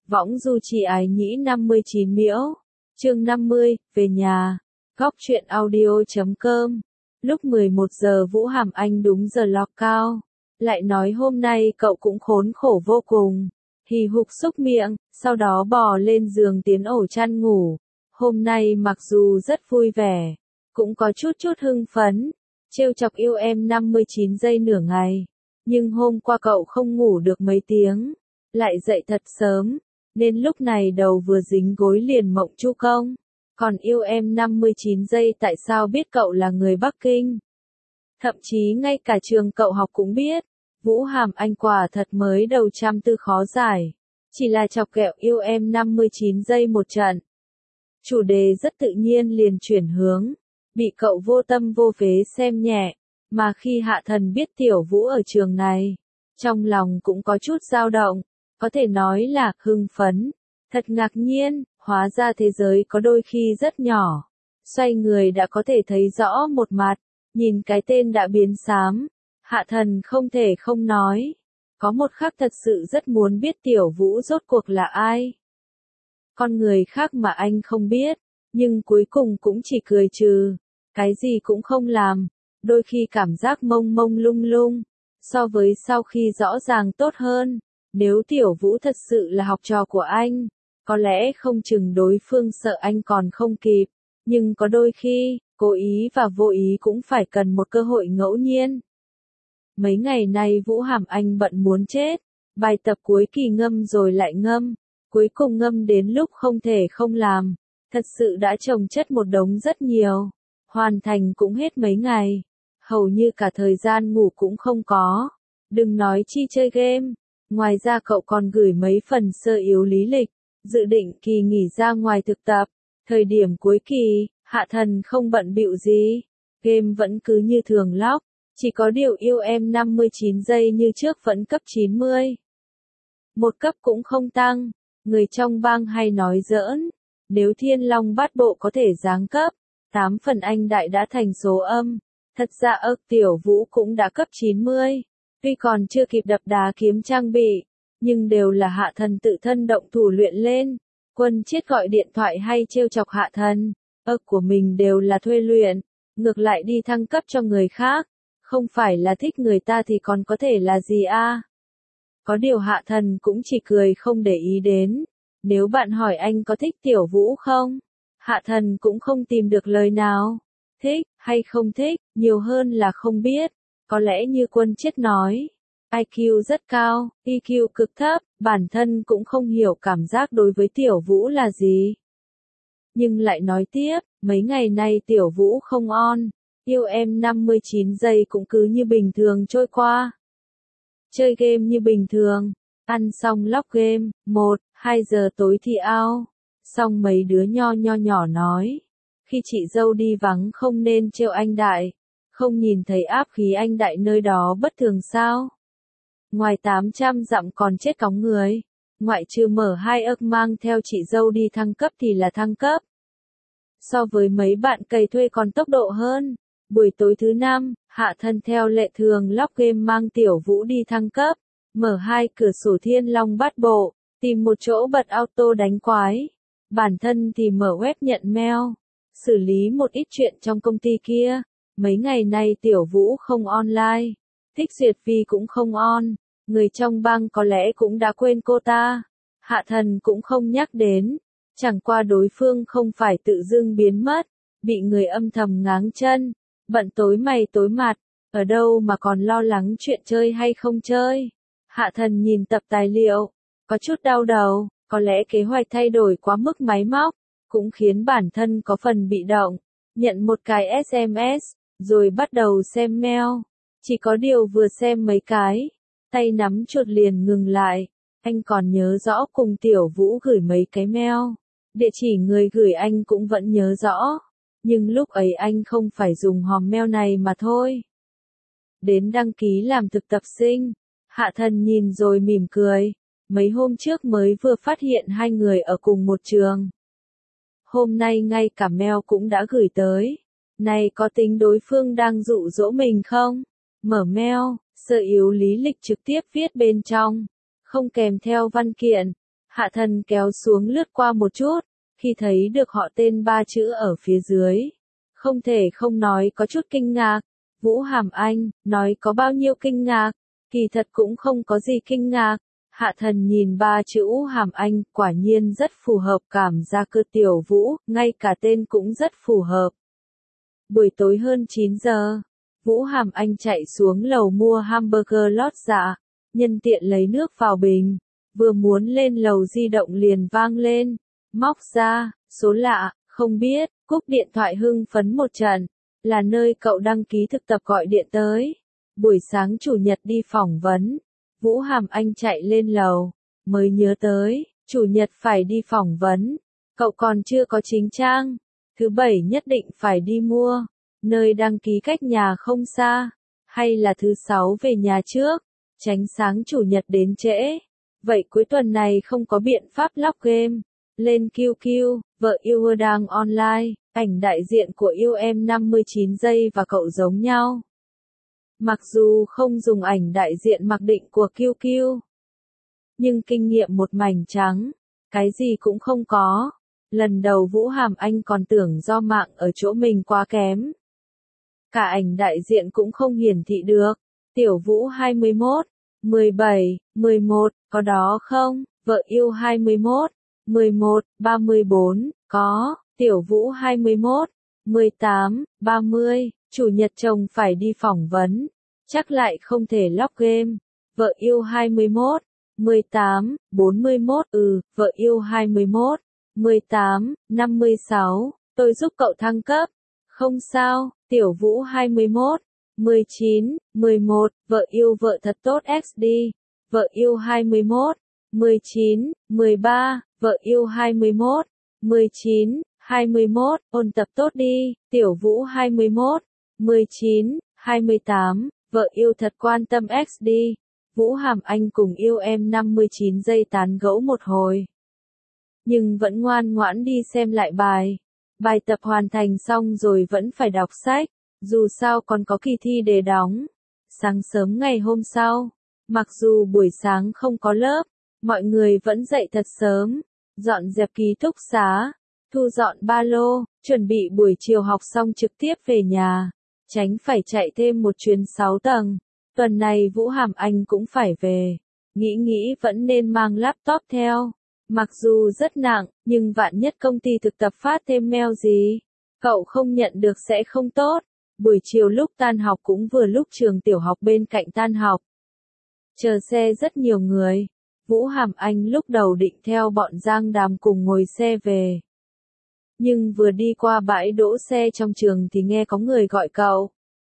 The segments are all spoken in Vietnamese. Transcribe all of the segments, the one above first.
Võng du chi ái nhĩ 59 miễu. Chương 50, về nhà. Góc truyện audio.com. Lúc 11 giờ Vũ Hàm Anh đúng giờ lọc cao. Lại nói hôm nay cậu cũng khốn khổ vô cùng. Hì hục xúc miệng, sau đó bò lên giường tiến ổ chăn ngủ. Hôm nay mặc dù rất vui vẻ, cũng có chút hưng phấn, trêu chọc yêu em 59 giây nửa ngày. Nhưng hôm qua cậu không ngủ được mấy tiếng, lại dậy thật sớm, nên lúc này đầu vừa dính gối liền mộng chu công. Còn yêu em 59 giây tại sao biết cậu là người Bắc Kinh? Thậm chí ngay cả trường cậu học cũng biết, Vũ Hàm Anh quả thật mới đầu trăm tư khó giải. Chỉ là chọc ghẹo yêu em 59 giây một trận. Chủ đề rất tự nhiên liền chuyển hướng, bị cậu vô tâm vô phế xem nhẹ, mà khi Hạ Thần biết Tiểu Vũ ở trường này, trong lòng cũng có chút dao động, có thể nói là hưng phấn, thật ngạc nhiên, hóa ra thế giới có đôi khi rất nhỏ. Xoay người đã có thể thấy rõ một mặt, nhìn cái tên đã biến xám, Hạ Thần không thể không nói. Có một khắc thật sự rất muốn biết Tiểu Vũ rốt cuộc là ai. Con người khác mà anh không biết, nhưng cuối cùng cũng chỉ cười trừ, cái gì cũng không làm, đôi khi cảm giác mông mông lung lung, so với sau khi rõ ràng tốt hơn. Nếu Tiểu Vũ thật sự là học trò của anh, có lẽ không chừng đối phương sợ anh còn không kịp, nhưng có đôi khi, cố ý và vô ý cũng phải cần một cơ hội ngẫu nhiên. Mấy ngày nay Vũ Hàm Anh bận muốn chết, bài tập cuối kỳ ngâm rồi lại ngâm, cuối cùng ngâm đến lúc không thể không làm, thật sự đã chồng chất một đống rất nhiều, hoàn thành cũng hết mấy ngày, hầu như cả thời gian ngủ cũng không có, đừng nói chi chơi game, ngoài ra cậu còn gửi mấy phần sơ yếu lý lịch, dự định kỳ nghỉ ra ngoài thực tập, thời điểm cuối kỳ, Hạ Thần không bận bịu gì, game vẫn cứ như thường lóc. Chỉ có điều yêu em 59 giây như trước vẫn cấp 90. Một cấp cũng không tăng, người trong bang hay nói giỡn. Nếu Thiên Long Bát Bộ có thể giáng cấp, 8 phần anh đại đã thành số âm. Thật ra Tiểu Vũ cũng đã cấp 90. Tuy còn chưa kịp đập đá kiếm trang bị, nhưng đều là Hạ Thần tự thân động thủ luyện lên. Quân Chiết gọi điện thoại hay trêu chọc Hạ Thần, của mình đều là thuê luyện, ngược lại đi thăng cấp cho người khác. Không phải là thích người ta thì còn có thể là gì a? Có điều Hạ Thần cũng chỉ cười không để ý đến. Nếu bạn hỏi anh có thích Tiểu Vũ không? Hạ Thần cũng không tìm được lời nào. Thích, hay không thích, nhiều hơn là không biết. Có lẽ như Quân Chiết nói, IQ rất cao, EQ cực thấp, bản thân cũng không hiểu cảm giác đối với Tiểu Vũ là gì. Nhưng lại nói tiếp, mấy ngày nay Tiểu Vũ không on. Yêu em 59 giây cũng cứ như bình thường trôi qua. Chơi game như bình thường, ăn xong lóc game, 1-2 giờ tối thì out. Xong mấy đứa nho nhỏ nói, khi chị dâu đi vắng không nên trêu anh đại, không nhìn thấy áp khí anh đại nơi đó bất thường sao? Ngoài 800 dặm còn chết cóng người, ngoại trừ mở 2 ức mang theo chị dâu đi thăng cấp thì là thăng cấp. So với mấy bạn cày thuê còn tốc độ hơn. Buổi tối thứ 5, Hạ Thần theo lệ thường lóc game mang Tiểu Vũ đi thăng cấp, mở 2 cửa sổ Thiên Long Bát Bộ, tìm một chỗ bật auto đánh quái. Bản thân thì mở web nhận mail, xử lý một ít chuyện trong công ty kia. Mấy ngày nay Tiểu Vũ không online, Thích Duyệt Vi cũng không on, người trong bang có lẽ cũng đã quên cô ta. Hạ Thần cũng không nhắc đến, chẳng qua đối phương không phải tự dưng biến mất, bị người âm thầm ngáng chân. Bận tối mày tối mặt, ở đâu mà còn lo lắng chuyện chơi hay không chơi. Hạ Thần nhìn tập tài liệu, có chút đau đầu, có lẽ kế hoạch thay đổi quá mức máy móc, cũng khiến bản thân có phần bị động. Nhận một cái SMS, rồi bắt đầu xem mail. Chỉ có điều vừa xem mấy cái, tay nắm chuột liền ngừng lại. Anh còn nhớ rõ cùng Tiểu Vũ gửi mấy cái mail. Địa chỉ người gửi anh cũng vẫn nhớ rõ. Nhưng lúc ấy anh không phải dùng hòm mail này mà thôi. Đến đăng ký làm thực tập sinh, Hạ Thần nhìn rồi mỉm cười. Mấy hôm trước mới vừa phát hiện hai người ở cùng một trường. Hôm nay ngay cả mail cũng đã gửi tới. Này có tính đối phương đang dụ dỗ mình không? Mở mail, sơ yếu lý lịch trực tiếp viết bên trong. Không kèm theo văn kiện. Hạ Thần kéo xuống lướt qua một chút, khi thấy được họ tên 3 chữ ở phía dưới. Không thể không nói có chút kinh ngạc. Vũ Hàm Anh, nói có bao nhiêu kinh ngạc, kỳ thật cũng không có gì kinh ngạc. Hạ Thần nhìn 3 chữ Hàm Anh, quả nhiên rất phù hợp cảm giác cơ Tiểu Vũ, ngay cả tên cũng rất phù hợp. Buổi tối hơn 9 giờ, Vũ Hàm Anh chạy xuống lầu mua hamburger lót dạ, nhân tiện lấy nước vào bình, vừa muốn lên lầu di động liền vang lên, móc ra, số lạ, không biết, cúp điện thoại hưng phấn một trận, là nơi cậu đăng ký thực tập gọi điện tới. Buổi sáng chủ nhật đi phỏng vấn, Vũ Hàm Anh chạy lên lầu, mới nhớ tới, chủ nhật phải đi phỏng vấn, cậu còn chưa có chính trang, thứ bảy nhất định phải đi mua, nơi đăng ký cách nhà không xa, hay là thứ sáu về nhà trước, tránh sáng chủ nhật đến trễ. Vậy cuối tuần này không có biện pháp log game, lên QQ, vợ yêu đang online, ảnh đại diện của yêu em 59 giây và cậu giống nhau. Mặc dù không dùng ảnh đại diện mặc định của QQ, nhưng kinh nghiệm một mảnh trắng, cái gì cũng không có. Lần đầu Vũ Hàm Anh còn tưởng do mạng ở chỗ mình quá kém. Cả ảnh đại diện cũng không hiển thị được. Tiểu Vũ 21, 17, 11, có đó không? Vợ yêu 21, 11, 34, có. Tiểu Vũ 21, 18, 30, chủ nhật chồng phải đi phỏng vấn, chắc lại không thể log game. Vợ yêu 21, 18, 41, vợ yêu 21, 18, 56, tôi giúp cậu thăng cấp. Không sao, Tiểu Vũ 21, 19, 11, vợ yêu vợ thật tốt XD. Vợ yêu 21, 19, 13, vợ yêu 21, 19, 21, ôn tập tốt đi. Tiểu Vũ 21, 19, 28, vợ yêu thật quan tâm XD. Vũ Hàm Anh cùng yêu em 59 giây tán gẫu một hồi, nhưng vẫn ngoan ngoãn đi xem lại bài. Bài tập hoàn thành xong rồi vẫn phải đọc sách, dù sao còn có kỳ thi để đóng. Sáng sớm ngày hôm sau, mặc dù buổi sáng không có lớp, mọi người vẫn dậy thật sớm, dọn dẹp ký túc xá, thu dọn ba lô, chuẩn bị buổi chiều học xong trực tiếp về nhà, tránh phải chạy thêm một chuyến 6 tầng. Tuần này Vũ Hàm Anh cũng phải về, nghĩ vẫn nên mang laptop theo. Mặc dù rất nặng, nhưng vạn nhất công ty thực tập phát thêm mail gì, cậu không nhận được sẽ không tốt. Buổi chiều lúc tan học cũng vừa lúc trường tiểu học bên cạnh tan học. Chờ xe rất nhiều người. Vũ Hàm Anh lúc đầu định theo bọn Giang Đàm cùng ngồi xe về. Nhưng vừa đi qua bãi đỗ xe trong trường thì nghe có người gọi cậu.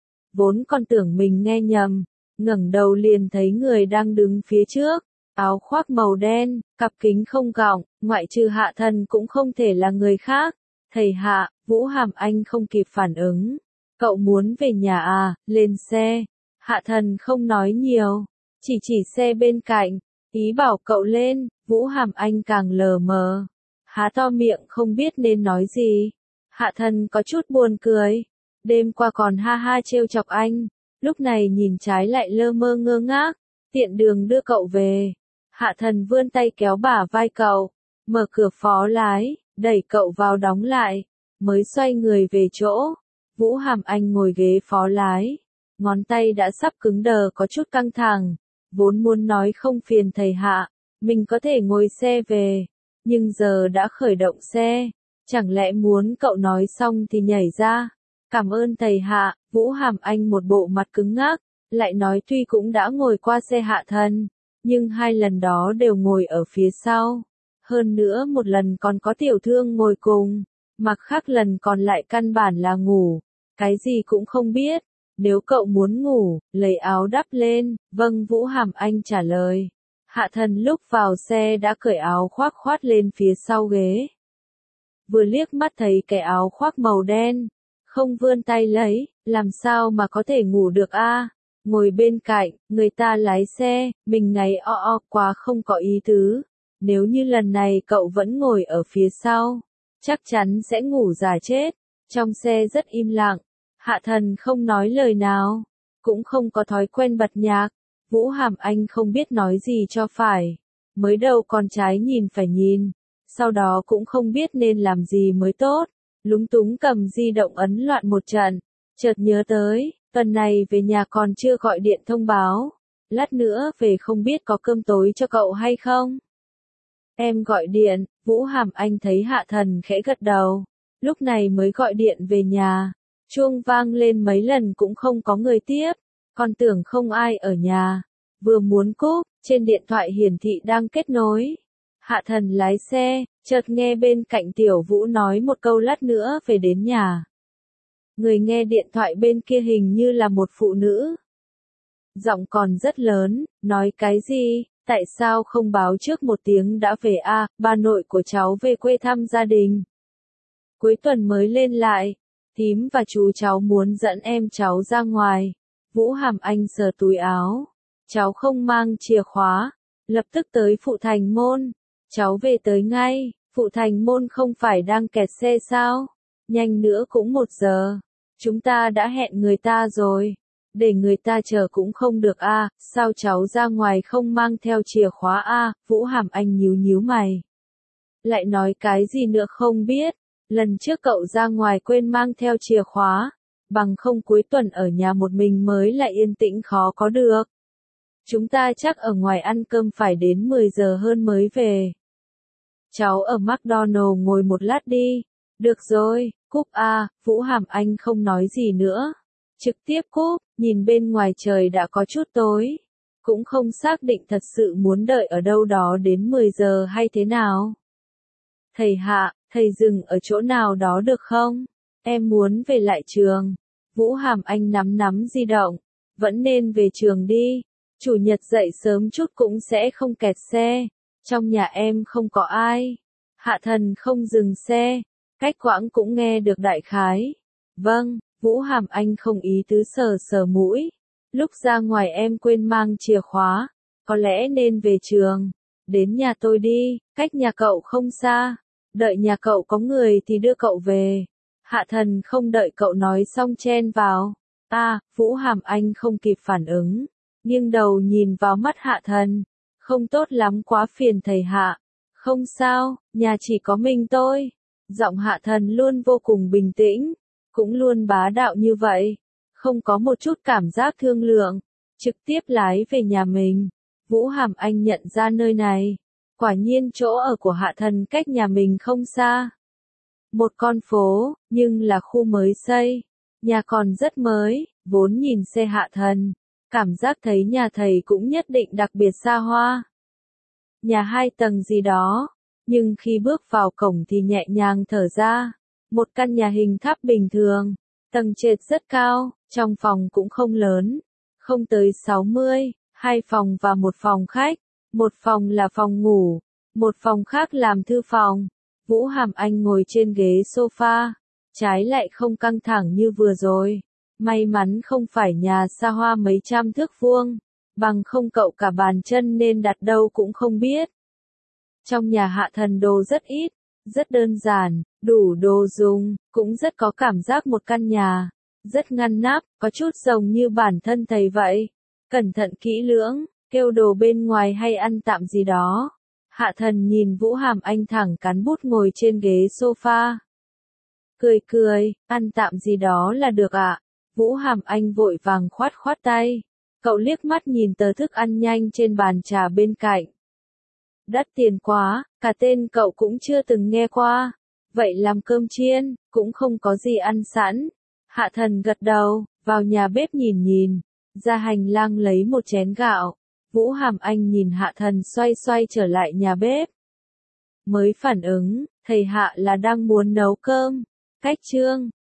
Vốn còn tưởng mình nghe nhầm, ngẩng đầu liền thấy người đang đứng phía trước. Áo khoác màu đen, cặp kính không gọng, ngoại trừ Hạ Thần cũng không thể là người khác. Thầy Hạ, Vũ Hàm Anh không kịp phản ứng. Cậu muốn về nhà à, lên xe. Hạ Thần không nói nhiều, chỉ xe bên cạnh, ý bảo cậu lên. Vũ Hàm Anh càng lờ mờ, há to miệng không biết nên nói gì. Hạ Thần có chút buồn cười, đêm qua còn ha ha trêu chọc anh, lúc này nhìn trái lại lơ mơ ngơ ngác, tiện đường đưa cậu về. Hạ Thần vươn tay kéo bả vai cậu, mở cửa phó lái, đẩy cậu vào đóng lại, mới xoay người về chỗ. Vũ Hàm Anh ngồi ghế phó lái, ngón tay đã sắp cứng đờ có chút căng thẳng, vốn muốn nói không phiền thầy Hạ, mình có thể ngồi xe về, nhưng giờ đã khởi động xe, chẳng lẽ muốn cậu nói xong thì nhảy ra. Cảm ơn thầy Hạ. Vũ Hàm Anh một bộ mặt cứng ngắc, lại nói tuy cũng đã ngồi qua xe Hạ Thần, nhưng 2 lần đó đều ngồi ở phía sau. Hơn nữa một lần còn có tiểu thương ngồi cùng, mặc khác lần còn lại căn bản là ngủ, cái gì cũng không biết. Nếu cậu muốn ngủ, lấy áo đắp lên. Vâng, Vũ Hàm Anh trả lời. Hạ Thần lúc vào xe đã cởi áo khoác khoát lên phía sau ghế. Vừa liếc mắt thấy cái áo khoác màu đen, không vươn tay lấy, làm sao mà có thể ngủ được a? Ngồi bên cạnh, người ta lái xe, mình ngáy quá không có ý tứ. Nếu như lần này cậu vẫn ngồi ở phía sau, chắc chắn sẽ ngủ giả chết. Trong xe rất im lặng, Hạ Thần không nói lời nào, cũng không có thói quen bật nhạc. Vũ Hàm Anh không biết nói gì cho phải, Mới đầu con trái nhìn phải nhìn, sau đó cũng không biết nên làm gì mới tốt, lúng túng cầm di động ấn loạn một trận, chợt nhớ tới, tuần này về nhà còn chưa gọi điện thông báo, lát nữa về không biết có cơm tối cho cậu hay không. Em gọi điện, Vũ Hàm Anh thấy Hạ Thần khẽ gật đầu, lúc này mới gọi điện về nhà, chuông vang lên mấy lần cũng không có người tiếp, còn tưởng không ai ở nhà, vừa muốn cúp, trên điện thoại hiển thị đang kết nối. Hạ Thần lái xe, chợt nghe bên cạnh Tiểu Vũ nói một câu lát nữa về đến nhà. Người nghe điện thoại bên kia hình như là một phụ nữ. Giọng còn rất lớn, nói cái gì, tại sao không báo trước một tiếng đã về a, bà nội của cháu về quê thăm gia đình. Cuối tuần mới lên lại, thím và chú cháu muốn dẫn em cháu ra ngoài. Vũ Hàm Anh sờ túi áo. Cháu không mang chìa khóa, lập tức tới Phụ Thành Môn. Cháu về tới ngay, Phụ Thành Môn không phải đang kẹt xe sao? Nhanh nữa cũng 1 giờ. Chúng ta đã hẹn người ta rồi. Để người ta chờ cũng không được a, sao cháu ra ngoài không mang theo chìa khóa a? Vũ Hàm Anh nhíu nhíu mày. Lại nói cái gì nữa không biết, lần trước cậu ra ngoài quên mang theo chìa khóa, bằng không cuối tuần ở nhà một mình mới lại yên tĩnh khó có được. Chúng ta chắc ở ngoài ăn cơm phải đến 10 giờ hơn mới về. Cháu ở McDonald's ngồi một lát đi. Được rồi, cúp a. Vũ Hàm Anh không nói gì nữa. Trực tiếp cúp, nhìn bên ngoài trời đã có chút tối. Cũng không xác định thật sự muốn đợi ở đâu đó đến 10 giờ hay thế nào. Thầy Hạ, thầy dừng ở chỗ nào đó được không? Em muốn về lại trường. Vũ Hàm Anh nắm di động. Vẫn nên về trường đi. Chủ nhật dậy sớm chút cũng sẽ không kẹt xe. Trong nhà em không có ai. Hạ Thần không dừng xe. Cách quãng cũng nghe được đại khái. Vâng, Vũ Hàm Anh không ý tứ sờ mũi. Lúc ra ngoài em quên mang chìa khóa. Có lẽ nên về trường. Đến nhà tôi đi, cách nhà cậu không xa. Đợi nhà cậu có người thì đưa cậu về. Hạ Thần không đợi cậu nói xong chen vào. Vũ Hàm Anh không kịp phản ứng. Nghiêng đầu nhìn vào mắt Hạ Thần. Không tốt lắm, quá phiền thầy Hạ. Không sao, nhà chỉ có mình tôi. Giọng Hạ Thần luôn vô cùng bình tĩnh. Cũng luôn bá đạo như vậy. Không có một chút cảm giác thương lượng. Trực tiếp lái về nhà mình. Vũ Hàm Anh nhận ra nơi này. Quả nhiên chỗ ở của Hạ Thần cách nhà mình không xa. Một con phố, nhưng là khu mới xây. Nhà còn rất mới, vốn nhìn xe Hạ Thần. Cảm giác thấy nhà thầy cũng nhất định đặc biệt xa hoa. Nhà 2 tầng gì đó. Nhưng khi bước vào cổng thì nhẹ nhàng thở ra. Một căn nhà hình tháp bình thường. Tầng trệt rất cao, trong phòng cũng không lớn. Không tới 60, 2 phòng và 1 phòng khách. Một phòng là phòng ngủ, một phòng khác làm thư phòng. Vũ Hàm Anh ngồi trên ghế sofa, trái lại không căng thẳng như vừa rồi. May mắn không phải nhà xa hoa mấy trăm thước vuông, bằng không cậu cả bàn chân nên đặt đâu cũng không biết. Trong nhà Hạ Thần đồ rất ít, rất đơn giản, đủ đồ dùng, cũng rất có cảm giác một căn nhà. Rất ngăn nắp, có chút giống như bản thân thầy vậy. Cẩn thận kỹ lưỡng. Kêu đồ bên ngoài hay ăn tạm gì đó. Hạ Thần nhìn Vũ Hàm Anh thẳng cắn bút ngồi trên ghế sofa. Cười, ăn tạm gì đó là được ạ. Vũ Hàm Anh vội vàng khoát tay. Cậu liếc mắt nhìn tờ thức ăn nhanh trên bàn trà bên cạnh. Đắt tiền quá, cả tên cậu cũng chưa từng nghe qua. Vậy làm cơm chiên, cũng không có gì ăn sẵn. Hạ Thần gật đầu, vào nhà bếp nhìn. Ra hành lang lấy một chén gạo. Vũ Hàm Anh nhìn Hạ Thần xoay trở lại nhà bếp. Mới phản ứng, thầy Hạ là đang muốn nấu cơm. Cách chương